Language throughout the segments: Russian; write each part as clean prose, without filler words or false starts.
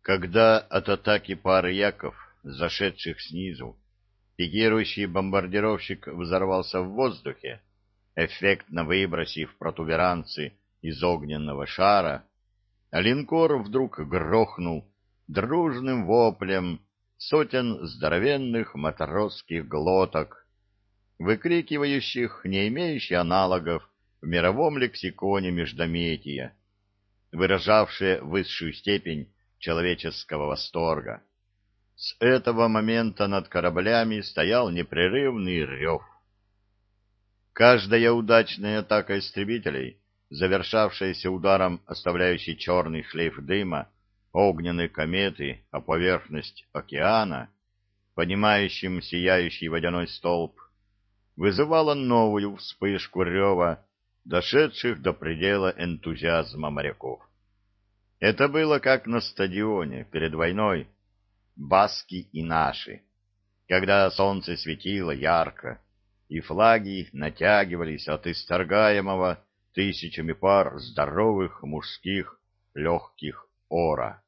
Когда от атаки пары яков, зашедших снизу, пикирующий бомбардировщик взорвался в воздухе, эффектно выбросив протуберанцы из огненного шара, а линкор вдруг грохнул дружным воплем сотен здоровенных матросских глоток, выкрикивающих не имеющие аналогов в мировом лексиконе междометия, выражавшие высшую степень человеческого восторга. С этого момента над кораблями стоял непрерывный рев. Каждая удачная атака истребителей, завершавшаяся ударом, оставляющей черный шлейф дыма, огненной кометы о поверхность океана, поднимающим сияющий водяной столб, вызывала новую вспышку рева, дошедших до предела энтузиазма моряков. Это было как на стадионе перед войной, баски и наши, когда солнце светило ярко, и флаги натягивались от исторгаемого тысячами пар здоровых мужских легких ора.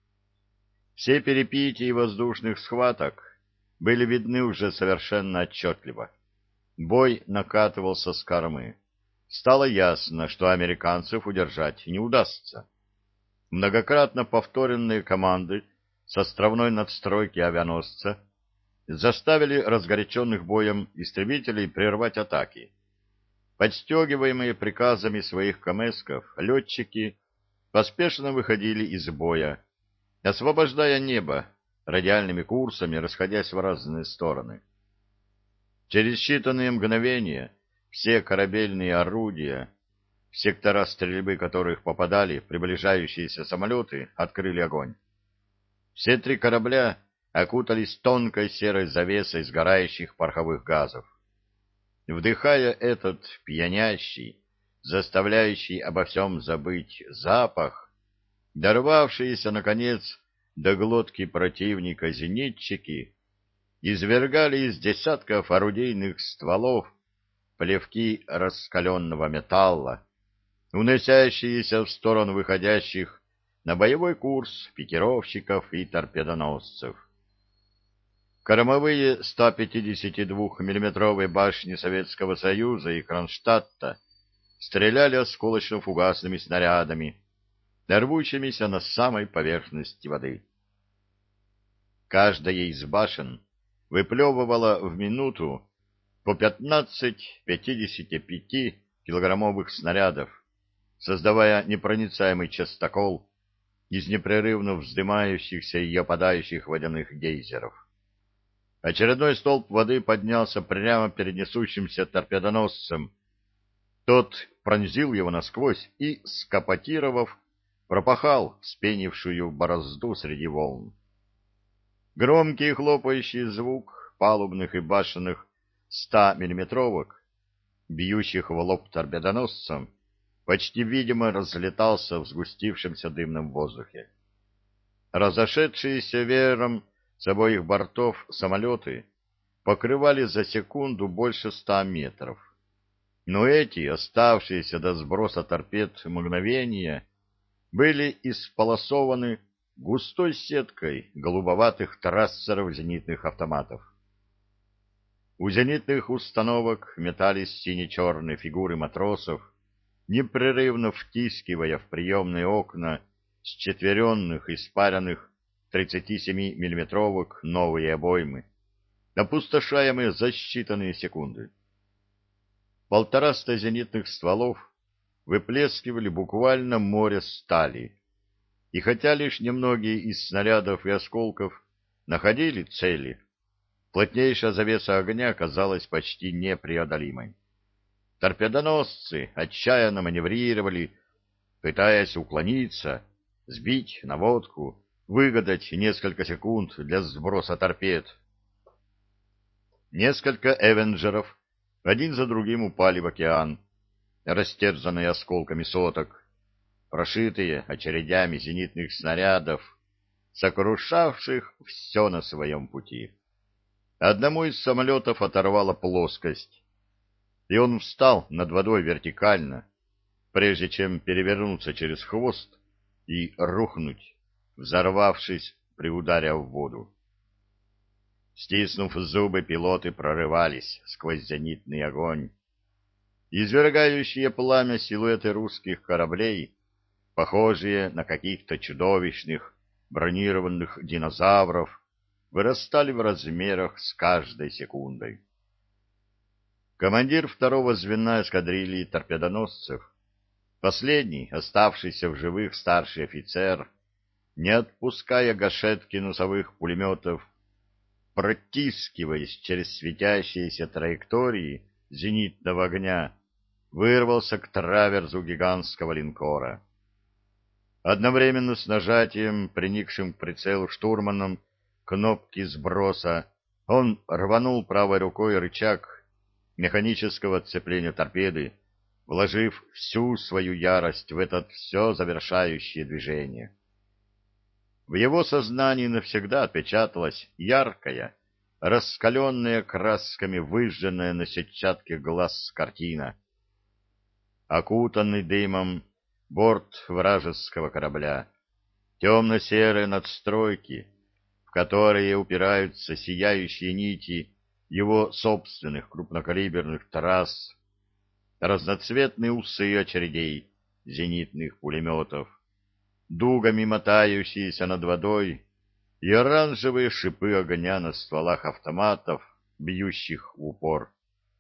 Все перипетии воздушных схваток были видны уже совершенно отчетливо. Бой накатывался с кормы. Стало ясно, что американцев удержать не удастся. Многократно повторенные команды с островной надстройки авианосца заставили разгоряченных боем истребителей прервать атаки. Подстегиваемые приказами своих камэсков, летчики поспешно выходили из боя, освобождая небо, радиальными курсами расходясь в разные стороны. Через считанные мгновения все корабельные орудия, в сектора стрельбы которых попадали приближающиеся самолеты, открыли огонь. Все три корабля окутались тонкой серой завесой сгорающих пороховых газов. Вдыхая этот пьянящий, заставляющий обо всем забыть запах, дорвавшиеся, наконец, до глотки противника зенитчики извергали из десятков орудийных стволов плевки раскаленного металла, уносящиеся в сторону выходящих на боевой курс пикировщиков и торпедоносцев. Кормовые 152-миллиметровые башни Советского Союза и Кронштадта стреляли осколочно-фугасными снарядами, рвущимися на самой поверхности воды. Каждая из башен выплевывала в минуту по 15 55-килограммовых снарядов, создавая непроницаемый частокол из непрерывно вздымающихся и опадающих водяных гейзеров. Очередной столб воды поднялся прямо перед несущимся торпедоносцем. Тот пронзил его насквозь и, скопотировав, пропахал вспенившую борозду среди волн. Громкий хлопающий звук палубных и башенных 100-миллиметровок, бьющих в лоб торпедоносцам, почти видимо разлетался в сгустившемся дымном воздухе. Разошедшиеся веером с обоих бортов самолеты покрывали за секунду больше 100 метров. Но эти, оставшиеся до сброса торпед мгновения, были исполосованы густой сеткой голубоватых трассеров зенитных автоматов. У зенитных установок метались сине-черные фигуры матросов, непрерывно втискивая в приемные окна счетверенных, испаренных 37-миллиметровок новые обоймы, опустошаемые за считанные секунды. 150 зенитных стволов выплескивали буквально море стали, и хотя лишь немногие из снарядов и осколков находили цели, плотнейшая завеса огня казалась почти непреодолимой. Торпедоносцы отчаянно маневрировали, пытаясь уклониться, сбить наводку, выгадать несколько секунд для сброса торпед. Несколько «Эвенджеров» один за другим упали в океан, растерзанные осколками соток, прошитые очередями зенитных снарядов, сокрушавших все на своем пути. Одному из самолетов оторвала плоскость, и он встал над водой вертикально, прежде чем перевернуться через хвост и рухнуть взорвавшись при ударе в воду. Стиснув зубы, пилоты прорывались сквозь зенитный огонь. Извергающие пламя силуэты русских кораблей, похожие на каких-то чудовищных бронированных динозавров, вырастали в размерах с каждой секундой. Командир второго звена эскадрильи торпедоносцев, последний, оставшийся в живых старший офицер, не отпуская гашетки носовых пулеметов, протискиваясь через светящиеся траектории зенитного огня, вырвался к траверзу гигантского линкора. Одновременно с нажатием, приникшим к прицелу штурманом, кнопки сброса, он рванул правой рукой рычаг механического отцепления торпеды, вложив всю свою ярость в это все завершающее движение. В его сознании навсегда отпечаталась яркая, раскаленная красками выжженная на сетчатке глаз картина. Окутанный дымом борт вражеского корабля, темно-серые надстройки, в которые упираются сияющие нити его собственных крупнокалиберных трасс, разноцветные усы очередей зенитных пулеметов, дугами мотающиеся над водой и оранжевые шипы огня на стволах автоматов, бьющих в упор.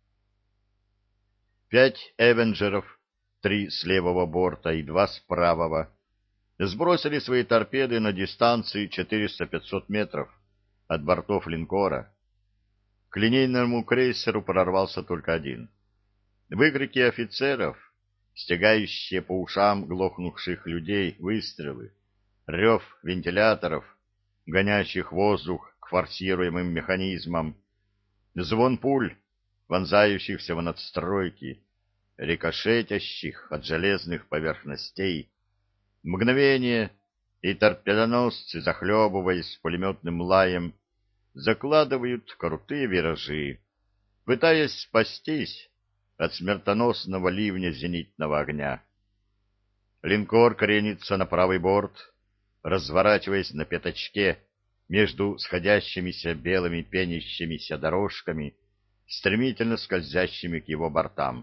5 «Эвенджеров», 3 с левого борта и 2 с правого, сбросили свои торпеды на дистанции 400-500 метров от бортов линкора. К линейному крейсеру прорвался только один. Выкрики офицеров, стягающие по ушам глохнувших людей выстрелы, рев вентиляторов, гонящих воздух к форсируемым механизмам, звон пуль, вонзающихся в надстройки, рикошетящих от железных поверхностей, мгновение, и торпедоносцы, захлебываясь пулеметным лаем, закладывают крутые виражи, пытаясь спастись от смертоносного ливня зенитного огня. Линкор кренится на правый борт, разворачиваясь на пятачке между сходящимися белыми пенящимися дорожками, стремительно скользящими к его бортам.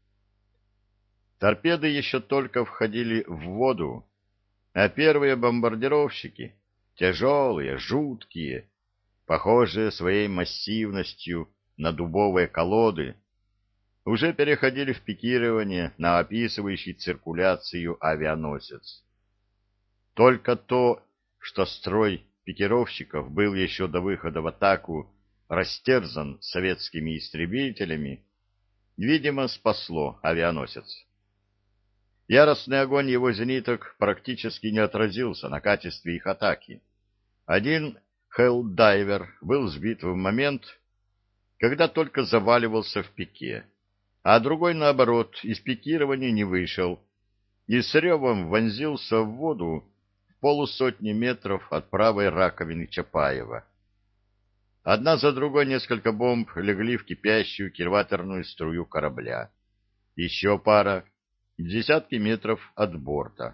Торпеды еще только входили в воду, а первые бомбардировщики, тяжелые, жуткие, похожие своей массивностью на дубовые колоды, уже переходили в пикирование на описывающий циркуляцию авианосец. Только то, что строй пикировщиков был еще до выхода в атаку растерзан советскими истребителями, видимо, спасло авианосец. Яростный огонь его зениток практически не отразился на качестве их атаки. Один хеллдайвер был сбит в момент, когда только заваливался в пике, а другой, наоборот, из пикирования не вышел и с ревом вонзился в воду в 150 метров от правой раковины Чапаева. Одна за другой несколько бомб легли в кипящую кильваторную струю корабля. Еще пара — десятки метров от борта.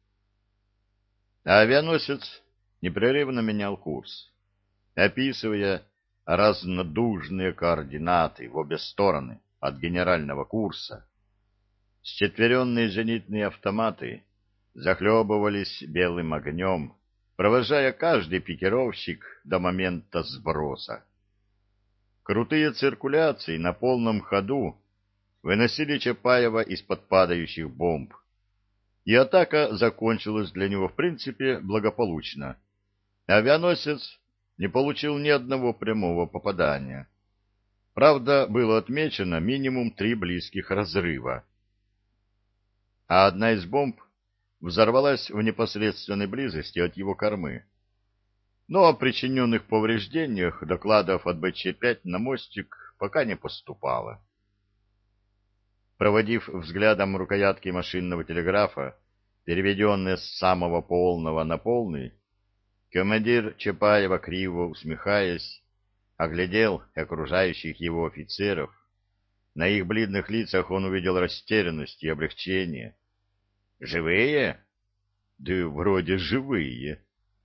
А авианосец непрерывно менял курс, описывая разнодужные координаты в обе стороны от генерального курса. Счетверенные зенитные автоматы захлебывались белым огнем, провожая каждый пикировщик до момента сброса. Крутые циркуляции на полном ходу выносили Чапаева из-под падающих бомб, и атака закончилась для него в принципе благополучно. Авианосец не получил ни одного прямого попадания. Правда, было отмечено минимум 3 близких разрыва, а одна из бомб взорвалась в непосредственной близости от его кормы. Но о причиненных повреждениях докладов от БЧ-5 на мостик пока не поступало. Проводив взглядом рукоятки машинного телеграфа, переведенные с самого полного на полный, командир Чапаева, криво усмехаясь, оглядел окружающих его офицеров. На их бледных лицах он увидел растерянность и облегчение. «Живые?» «Да вроде живые»,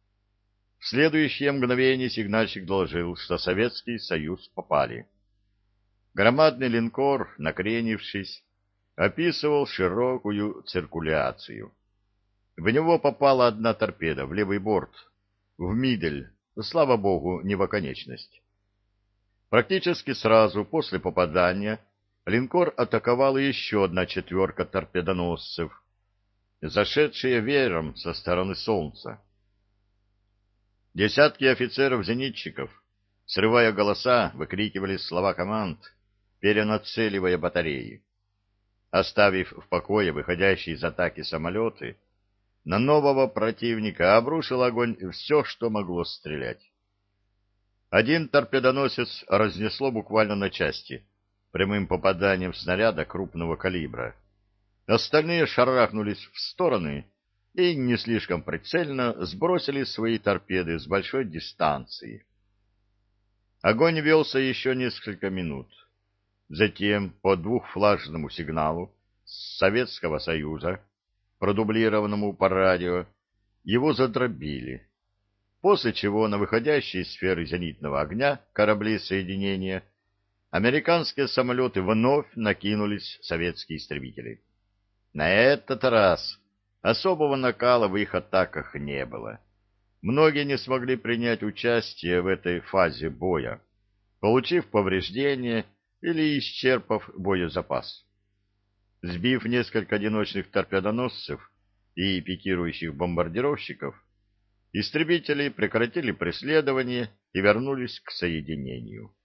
В следующее мгновение сигнальщик доложил, что Советский Союз попали. Громадный линкор, накренившись, описывал широкую циркуляцию. В него попала одна торпеда в левый борт, в мидель, слава богу, не в оконечность. Практически сразу после попадания линкор атаковала еще одна четверка торпедоносцев, зашедшие веером со стороны Солнца. Десятки офицеров-зенитчиков, срывая голоса, выкрикивали слова команд, перенацеливая батареи. Оставив в покое выходящие из атаки самолеты, на нового противника обрушил огонь все, что могло стрелять. Один торпедоносец разнесло буквально на части, прямым попаданием снаряда крупного калибра. Остальные шарахнулись в стороны и не слишком прицельно сбросили свои торпеды с большой дистанции. Огонь велся еще несколько минут. Затем по двухфлажному сигналу Советского Союза, продублированному по радио, его задробили, после чего на выходящие из сферы зенитного огня корабли соединения американские самолеты вновь накинулись советские истребители. На этот раз особого накала в их атаках не было. Многие не смогли принять участие в этой фазе боя, получив повреждения или исчерпав боезапас. Сбив несколько одиночных торпедоносцев и пикирующих бомбардировщиков, истребители прекратили преследование и вернулись к соединению.